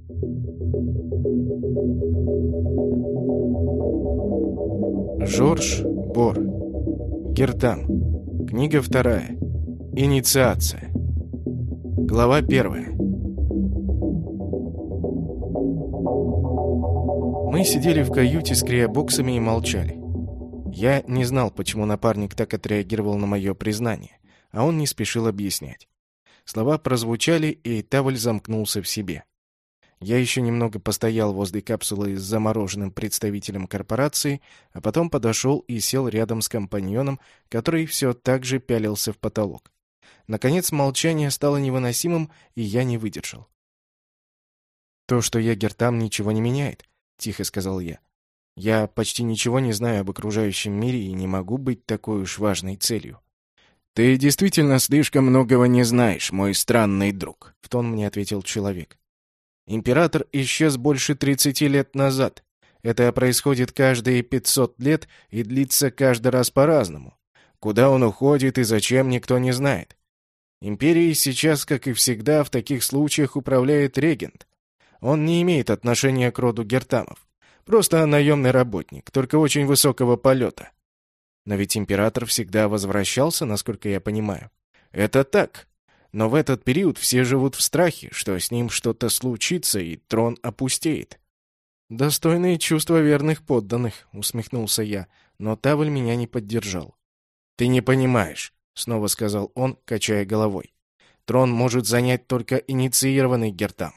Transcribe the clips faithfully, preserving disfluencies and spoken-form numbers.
Жорж Бор. Гертам. Книга вторая. Инициация. Глава первая. Мы сидели в каюте с криобоксами и молчали. Я не знал, почему напарник так отреагировал на мое признание, а он не спешил объяснять. Слова прозвучали, и Тавль замкнулся в себе. Я еще немного постоял возле капсулы с замороженным представителем корпорации, а потом подошел и сел рядом с компаньоном, который все так же пялился в потолок. Наконец молчание стало невыносимым, и я не выдержал. «То, что я Гертам, ничего не меняет», — тихо сказал я. «Я почти ничего не знаю об окружающем мире и не могу быть такой уж важной целью». «Ты действительно слишком многого не знаешь, мой странный друг», — в тон мне ответил человек. «Император исчез больше тридцати лет назад. Это происходит каждые пятьсот лет и длится каждый раз по-разному. Куда он уходит и зачем, никто не знает. Империей сейчас, как и всегда, в таких случаях управляет регент. Он не имеет отношения к роду Гертамов. Просто наемный работник, только очень высокого полета. Но ведь император всегда возвращался, насколько я понимаю. Это так. Но в этот период все живут в страхе, что с ним что-то случится и трон опустеет». «Достойные чувства верных подданных», — усмехнулся я, но Тавль меня не поддержал. «Ты не понимаешь», — снова сказал он, качая головой. «Трон может занять только инициированный Гертам.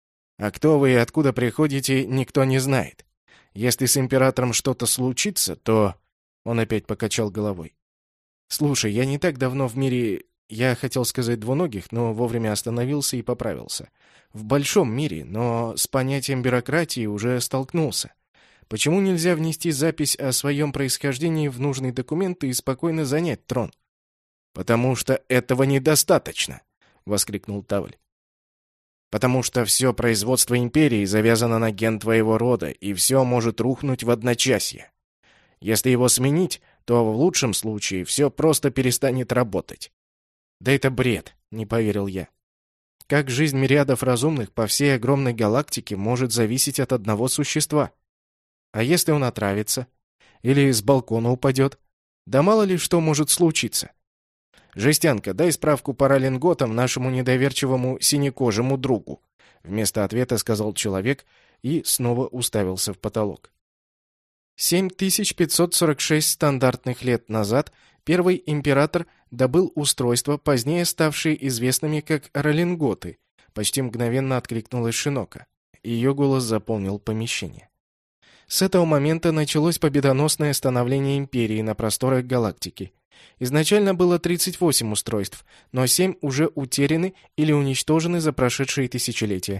А кто вы и откуда приходите, никто не знает. Если с императором что-то случится, то...» Он опять покачал головой. «Слушай, я не так давно в мире... Я хотел сказать двуногих, но вовремя остановился и поправился. В большом мире, но с понятием бюрократии уже столкнулся. Почему нельзя внести запись о своем происхождении в нужный документ и спокойно занять трон?» «Потому что этого недостаточно!» — воскликнул Тавль. «Потому что все производство империи завязано на ген твоего рода, и все может рухнуть в одночасье. Если его сменить, то в лучшем случае все просто перестанет работать». «Да это бред», — не поверил я. «Как жизнь мириадов разумных по всей огромной галактике может зависеть от одного существа? А если он отравится? Или с балкона упадет? Да мало ли что может случиться. Жестянка, дай справку по ралинготам нашему недоверчивому синекожему другу», — вместо ответа сказал человек и снова уставился в потолок. семь тысяч пятьсот сорок шесть стандартных лет назад первый император добыл устройства, позднее ставшие известными как ралинготы. Почти мгновенно откликнулась Шинока. Ее голос заполнил помещение. С этого момента началось победоносное становление империи на просторах галактики. Изначально было тридцать восемь устройств, но семь уже утеряны или уничтожены за прошедшие тысячелетия.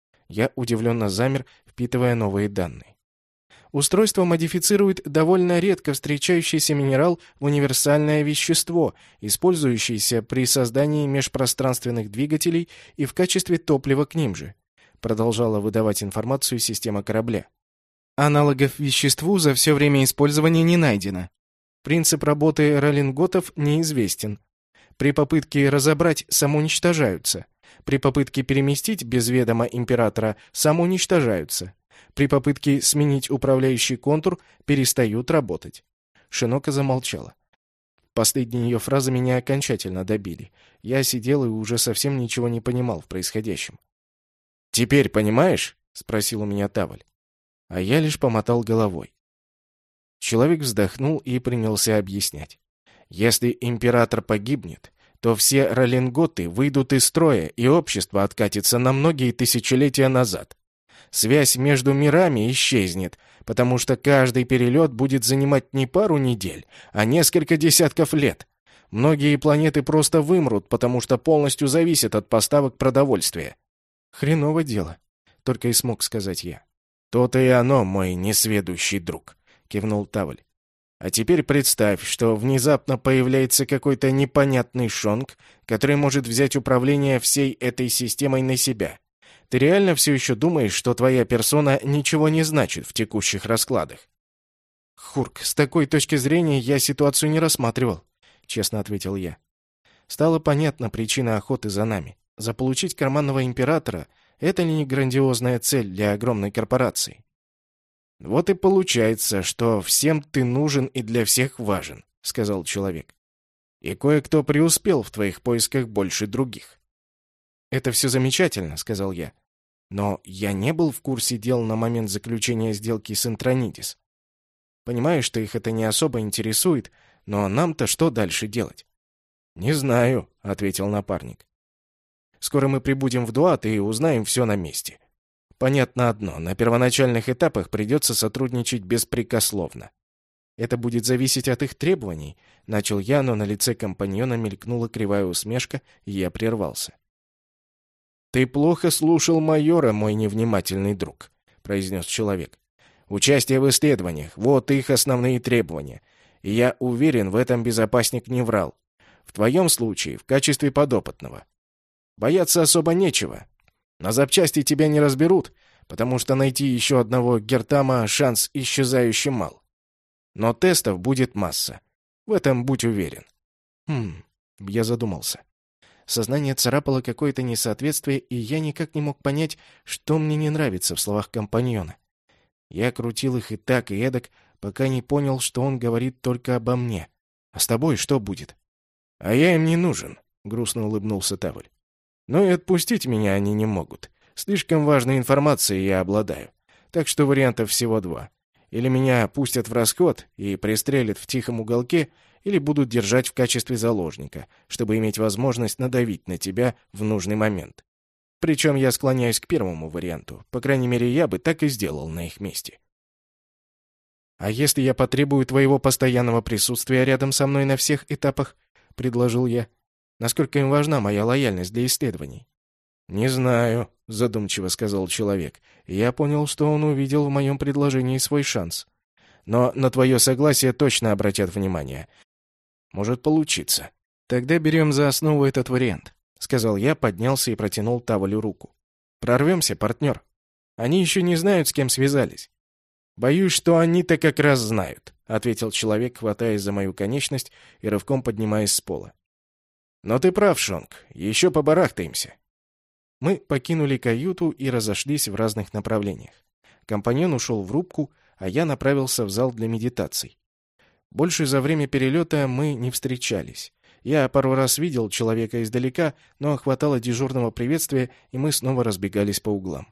Я удивленно замер, впитывая новые данные. Устройство модифицирует довольно редко встречающийся минерал в универсальное вещество, использующееся при создании межпространственных двигателей и в качестве топлива к ним же, продолжала выдавать информацию система корабля. Аналогов веществу за все время использования не найдено. Принцип работы ралинготов неизвестен. При попытке разобрать самоуничтожаются. При попытке переместить без ведома императора самоуничтожаются. При попытке сменить управляющий контур перестают работать. Шинока замолчала. Последние ее фразы меня окончательно добили. Я сидел и уже совсем ничего не понимал в происходящем. «Теперь понимаешь?» — спросил у меня Тавль. А я лишь помотал головой. Человек вздохнул и принялся объяснять. «Если император погибнет, то все ралинготы выйдут из строя, и общество откатится на многие тысячелетия назад. Связь между мирами исчезнет, потому что каждый перелет будет занимать не пару недель, а несколько десятков лет. Многие планеты просто вымрут, потому что полностью зависят от поставок продовольствия». «Хреново дело», — только и смог сказать я. «То-то и оно, мой несведущий друг», — кивнул Тавль. «А теперь представь, что внезапно появляется какой-то непонятный шонг, который может взять управление всей этой системой на себя. Ты реально все еще думаешь, что твоя персона ничего не значит в текущих раскладах?» «Хурк, с такой точки зрения я ситуацию не рассматривал», — честно ответил я. Стала понятна причина охоты за нами. Заполучить карманного императора Это ли не грандиозная цель для огромной корпорации? «Вот и получается, что всем ты нужен и для всех важен», — сказал человек. «И кое-кто преуспел в твоих поисках больше других». «Это все замечательно», — сказал я. «Но я не был в курсе дел на момент заключения сделки с Интронидис. Понимаю, что их это не особо интересует, но нам-то что дальше делать?» «Не знаю», — ответил напарник. «Скоро мы прибудем в Дуат и узнаем все на месте. Понятно одно, на первоначальных этапах придется сотрудничать беспрекословно. Это будет зависеть от их требований», — начал я, но на лице компаньона мелькнула кривая усмешка, и я прервался. «Ты плохо слушал майора, мой невнимательный друг», — произнес человек. «Участие в исследованиях — вот их основные требования. И я уверен, в этом безопасник не врал. В твоем случае, в качестве подопытного. Бояться особо нечего. На запчасти тебя не разберут, потому что найти еще одного Гертама шанс исчезающе мал. Но тестов будет масса. В этом будь уверен». Хм, я задумался. Сознание царапало какое-то несоответствие, и я никак не мог понять, что мне не нравится в словах компаньона. Я крутил их и так, и эдак, пока не понял, что он говорит только обо мне. «А с тобой что будет?» «А я им не нужен», — грустно улыбнулся Тавль. «Но и отпустить меня они не могут. Слишком важной информацией я обладаю. Так что вариантов всего два. Или меня пустят в расход и пристрелят в тихом уголке, или будут держать в качестве заложника, чтобы иметь возможность надавить на тебя в нужный момент. Причем я склоняюсь к первому варианту. По крайней мере, я бы так и сделал на их месте». «А если я потребую твоего постоянного присутствия рядом со мной на всех этапах?» — предложил я. «Насколько им важна моя лояльность для исследований?» «Не знаю», — задумчиво сказал человек. И я понял, что он увидел в моем предложении свой шанс. «Но на твое согласие точно обратят внимание. Может получиться». «Тогда берем за основу этот вариант», — сказал я, поднялся и протянул Тавалю руку. «Прорвемся, партнер. Они еще не знают, с кем связались». «Боюсь, что они-то как раз знают», — ответил человек, хватаясь за мою конечность и рывком поднимаясь с пола. «Но ты прав, Шонг, еще побарахтаемся». Мы покинули каюту и разошлись в разных направлениях. Компаньон ушел в рубку, а я направился в зал для медитаций. Больше за время перелета мы не встречались. Я пару раз видел человека издалека, но хватало дежурного приветствия, и мы снова разбегались по углам.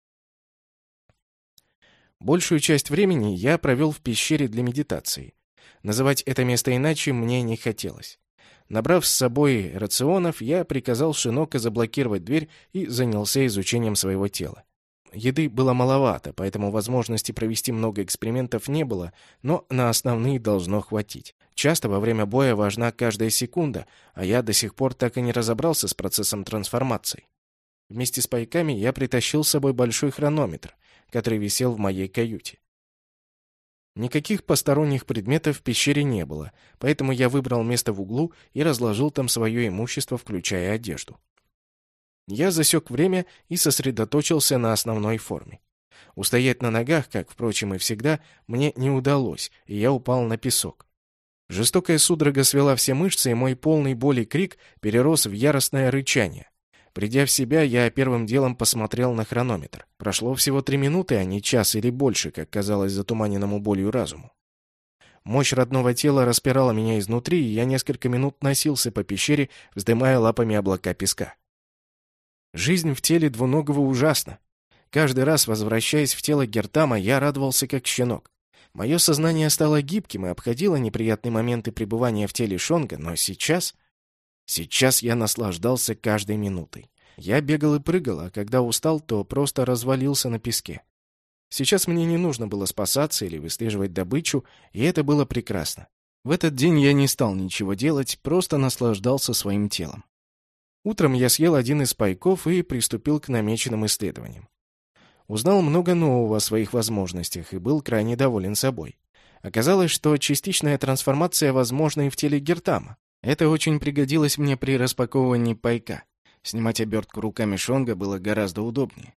Большую часть времени я провел в пещере для медитации. Называть это место иначе мне не хотелось. Набрав с собой рационов, я приказал Шиноко заблокировать дверь и занялся изучением своего тела. Еды было маловато, поэтому возможности провести много экспериментов не было, но на основные должно хватить. Часто во время боя важна каждая секунда, а я до сих пор так и не разобрался с процессом трансформации. Вместе с пайками я притащил с собой большой хронометр, который висел в моей каюте. Никаких посторонних предметов в пещере не было, поэтому я выбрал место в углу и разложил там свое имущество, включая одежду. Я засек время и сосредоточился на основной форме. Устоять на ногах, как, впрочем, и всегда, мне не удалось, и я упал на песок. Жестокая судорога свела все мышцы, и мой полный боли крик перерос в яростное рычание. Придя в себя, я первым делом посмотрел на хронометр. Прошло всего три минуты, а не час или больше, как казалось затуманенному болью разуму. Мощь родного тела распирала меня изнутри, и я несколько минут носился по пещере, вздымая лапами облака песка. Жизнь в теле двуногого ужасна. Каждый раз, возвращаясь в тело Гертама, я радовался как щенок. Мое сознание стало гибким и обходило неприятные моменты пребывания в теле Шонга, но сейчас... Сейчас я наслаждался каждой минутой. Я бегал и прыгал, а когда устал, то просто развалился на песке. Сейчас мне не нужно было спасаться или выслеживать добычу, и это было прекрасно. В этот день я не стал ничего делать, просто наслаждался своим телом. Утром я съел один из пайков и приступил к намеченным исследованиям. Узнал много нового о своих возможностях и был крайне доволен собой. Оказалось, что частичная трансформация возможна и в теле Гертама. Это очень пригодилось мне при распаковывании пайка. Снимать обертку руками Шонга было гораздо удобнее.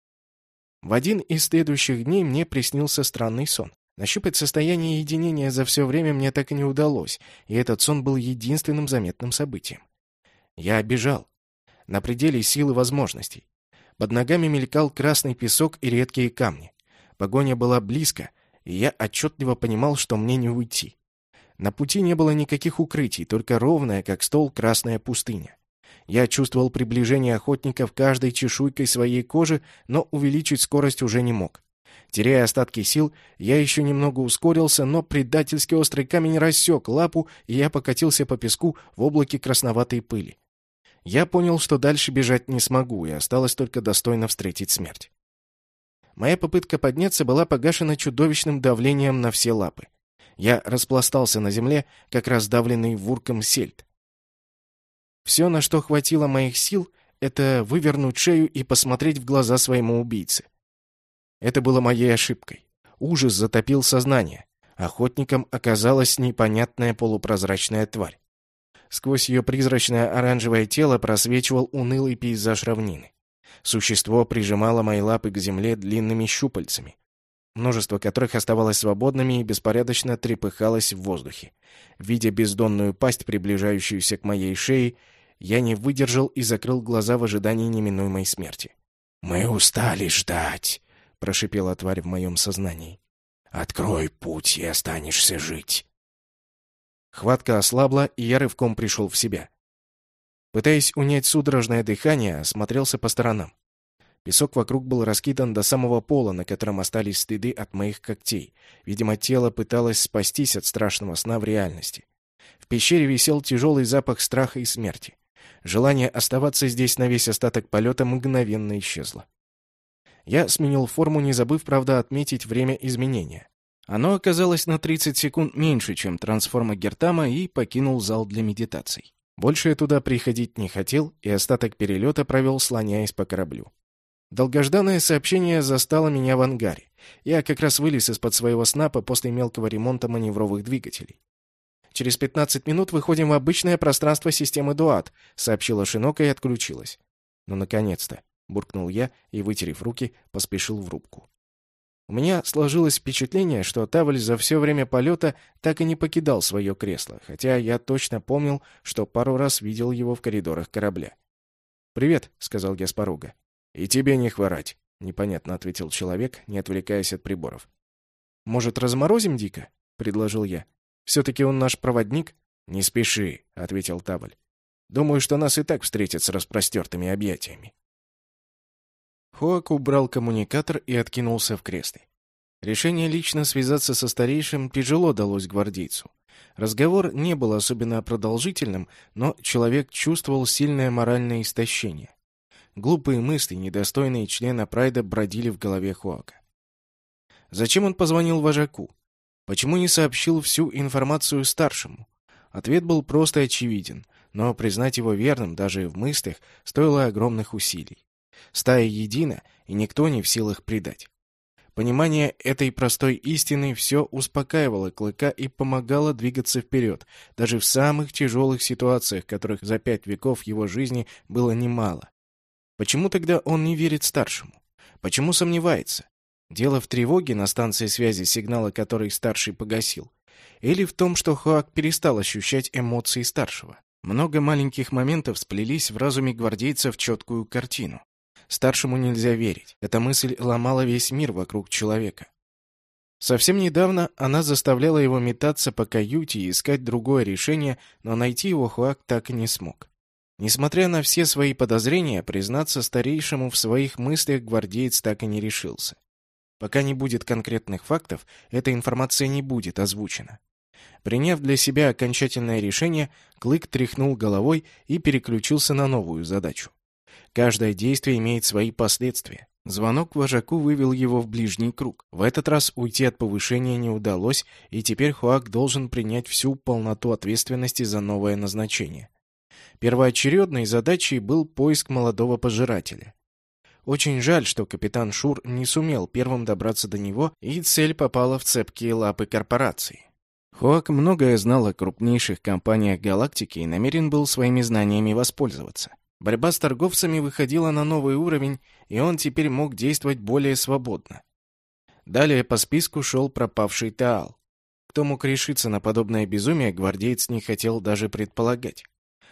В один из следующих дней мне приснился странный сон. Нащупать состояние единения за все время мне так и не удалось, и этот сон был единственным заметным событием. Я бежал. На пределе сил и возможностей. Под ногами мелькал красный песок и редкие камни. Погоня была близко, и я отчетливо понимал, что мне не уйти. На пути не было никаких укрытий, только ровная, как стол, красная пустыня. Я чувствовал приближение охотников каждой чешуйкой своей кожи, но увеличить скорость уже не мог. Теряя остатки сил, я еще немного ускорился, но предательски острый камень рассек лапу, и я покатился по песку в облаке красноватой пыли. Я понял, что дальше бежать не смогу, и осталось только достойно встретить смерть. Моя попытка подняться была погашена чудовищным давлением на все лапы. Я распластался на земле, как раздавленный вурком сельдь. Все, на что хватило моих сил, это вывернуть шею и посмотреть в глаза своему убийце. Это было моей ошибкой. Ужас затопил сознание. Охотником оказалась непонятная полупрозрачная тварь. Сквозь ее призрачное оранжевое тело просвечивал унылый пейзаж равнины. Существо прижимало мои лапы к земле длинными щупальцами, множество которых оставалось свободными и беспорядочно трепыхалось в воздухе. Видя бездонную пасть, приближающуюся к моей шее, я не выдержал и закрыл глаза в ожидании неминуемой смерти. «Мы устали ждать», — прошипела тварь в моем сознании. «Открой путь, и останешься жить». Хватка ослабла, и я рывком пришел в себя. Пытаясь унять судорожное дыхание, осмотрелся по сторонам. Песок вокруг был раскидан до самого пола, на котором остались следы от моих когтей. Видимо, тело пыталось спастись от страшного сна в реальности. В пещере висел тяжелый запах страха и смерти. Желание оставаться здесь на весь остаток полета мгновенно исчезло. Я сменил форму, не забыв, правда, отметить время изменения. Оно оказалось на тридцать секунд меньше, чем трансформа Гертама, и покинул зал для медитаций. Больше я туда приходить не хотел, и остаток перелета провел, слоняясь по кораблю. Долгожданное сообщение застало меня в ангаре. Я как раз вылез из-под своего снапа после мелкого ремонта маневровых двигателей. «Через пятнадцать минут выходим в обычное пространство системы Дуат», — сообщила Шинока и отключилась. «Ну, наконец-то», — буркнул я и, вытерев руки, поспешил в рубку. У меня сложилось впечатление, что Тавль за все время полета так и не покидал свое кресло, хотя я точно помнил, что пару раз видел его в коридорах корабля. «Привет», — сказал я с порога. «И тебе не хворать», — непонятно ответил человек, не отвлекаясь от приборов. «Может, разморозим Дика?» — предложил я. «Все-таки он наш проводник». «Не спеши», — ответил Тавль. «Думаю, что нас и так встретят с распростертыми объятиями». Хоак убрал коммуникатор и откинулся в кресле. Решение лично связаться со старейшим тяжело далось гвардейцу. Разговор не был особенно продолжительным, но человек чувствовал сильное моральное истощение. Глупые мысли, недостойные члена Прайда, бродили в голове Хоака. Зачем он позвонил вожаку? Почему не сообщил всю информацию старшему? Ответ был просто очевиден, но признать его верным даже в мыслях стоило огромных усилий. Стая едина, и никто не в силах предать. Понимание этой простой истины все успокаивало Клыка и помогало двигаться вперед, даже в самых тяжелых ситуациях, которых за пять веков его жизни было немало. Почему тогда он не верит старшему? Почему сомневается? Дело в тревоге на станции связи, сигналы которой старший погасил? Или в том, что Хоак перестал ощущать эмоции старшего? Много маленьких моментов сплелись в разуме гвардейца в четкую картину. Старшему нельзя верить. Эта мысль ломала весь мир вокруг человека. Совсем недавно она заставляла его метаться по каюте и искать другое решение, но найти его Хоак так и не смог. Несмотря на все свои подозрения, признаться старейшему в своих мыслях гвардеец так и не решился. Пока не будет конкретных фактов, эта информация не будет озвучена. Приняв для себя окончательное решение, Клык тряхнул головой и переключился на новую задачу. Каждое действие имеет свои последствия. Звонок вожаку вывел его в ближний круг. В этот раз уйти от повышения не удалось, и теперь Хоак должен принять всю полноту ответственности за новое назначение. Первоочередной задачей был поиск молодого пожирателя. Очень жаль, что капитан Шур не сумел первым добраться до него, и цель попала в цепкие лапы корпорации. Хоак многое знал о крупнейших компаниях галактики и намерен был своими знаниями воспользоваться. Борьба с торговцами выходила на новый уровень, и он теперь мог действовать более свободно. Далее по списку шел пропавший Таал. Кто мог решиться на подобное безумие, гвардеец не хотел даже предполагать.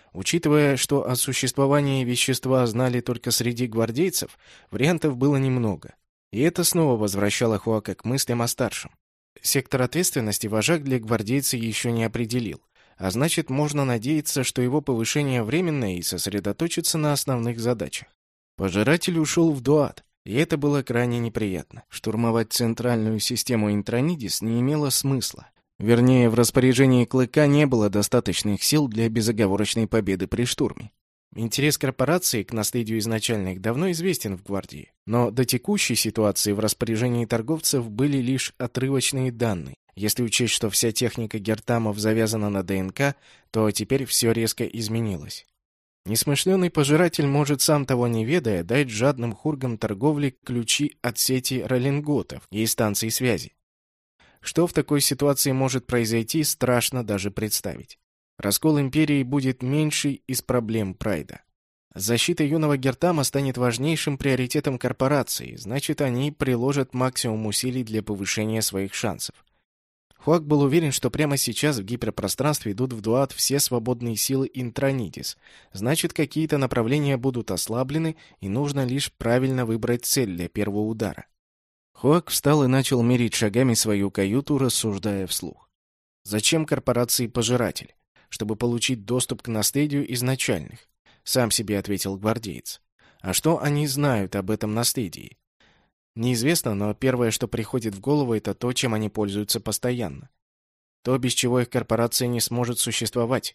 Учитывая, что о существовании вещества знали только среди гвардейцев, вариантов было немного. И это снова возвращало Хуака к мыслям о старшем. Сектор ответственности вожак для гвардейца еще не определил, а значит, можно надеяться, что его повышение временное и сосредоточится на основных задачах. Пожиратель ушел в Дуат, и это было крайне неприятно. Штурмовать центральную систему Интронидис не имело смысла. Вернее, в распоряжении Клыка не было достаточных сил для безоговорочной победы при штурме. Интерес корпорации к наследию изначальных давно известен в гвардии, но до текущей ситуации в распоряжении торговцев были лишь отрывочные данные. Если учесть, что вся техника Гертамов завязана на ДНК, то теперь все резко изменилось. Несмышленый пожиратель может, сам того не ведая, дать жадным хургам торговли ключи от сети роллинготов и станций связи. Что в такой ситуации может произойти, страшно даже представить. Раскол империи будет меньшей из проблем Прайда. Защита юного Гертама станет важнейшим приоритетом корпорации, значит, они приложат максимум усилий для повышения своих шансов. Хуак был уверен, что прямо сейчас в гиперпространстве идут в дуат все свободные силы Интронидис, значит, какие-то направления будут ослаблены, и нужно лишь правильно выбрать цель для первого удара. Хуак встал и начал мерить шагами свою каюту, рассуждая вслух. Зачем корпорации пожиратель? Чтобы получить доступ к наследию изначальных, сам себе ответил гвардеец. А что они знают об этом наследии? Неизвестно, но первое, что приходит в голову, это то, чем они пользуются постоянно. То, без чего их корпорация не сможет существовать.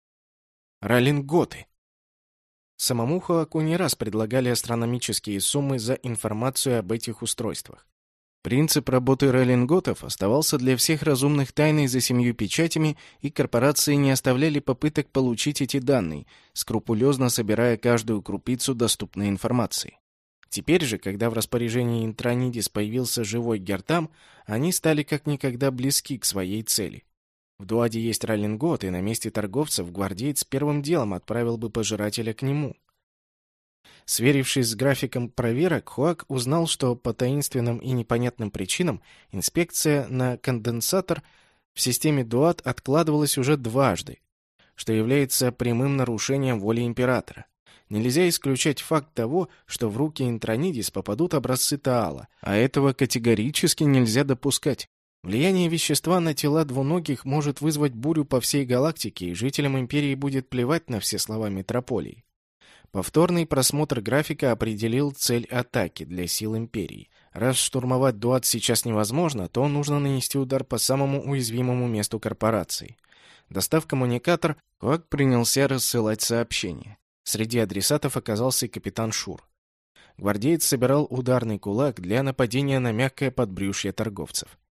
Роллинготы. Самому Хуаку не раз предлагали астрономические суммы за информацию об этих устройствах. Принцип работы роллинготов оставался для всех разумных тайной за семью печатями, и корпорации не оставляли попыток получить эти данные, скрупулезно собирая каждую крупицу доступной информации. Теперь же, когда в распоряжении Интронидис появился живой Гертам, они стали как никогда близки к своей цели. В Дуаде есть роллингот, и на месте торговцев гвардеец первым делом отправил бы пожирателя к нему. Сверившись с графиком проверок, Хуак узнал, что по таинственным и непонятным причинам инспекция на конденсатор в системе Дуат откладывалась уже дважды, что является прямым нарушением воли императора. Нельзя исключать факт того, что в руки Интронидис попадут образцы Таала, а этого категорически нельзя допускать. Влияние вещества на тела двуногих может вызвать бурю по всей галактике, и жителям Империи будет плевать на все слова метрополии. Повторный просмотр графика определил цель атаки для сил Империи. Раз штурмовать Дуат сейчас невозможно, то нужно нанести удар по самому уязвимому месту корпорации. Достав коммуникатор, Хуак принялся рассылать сообщения. Среди адресатов оказался и капитан Шур. Гвардеец собирал ударный кулак для нападения на мягкое подбрюшье торговцев.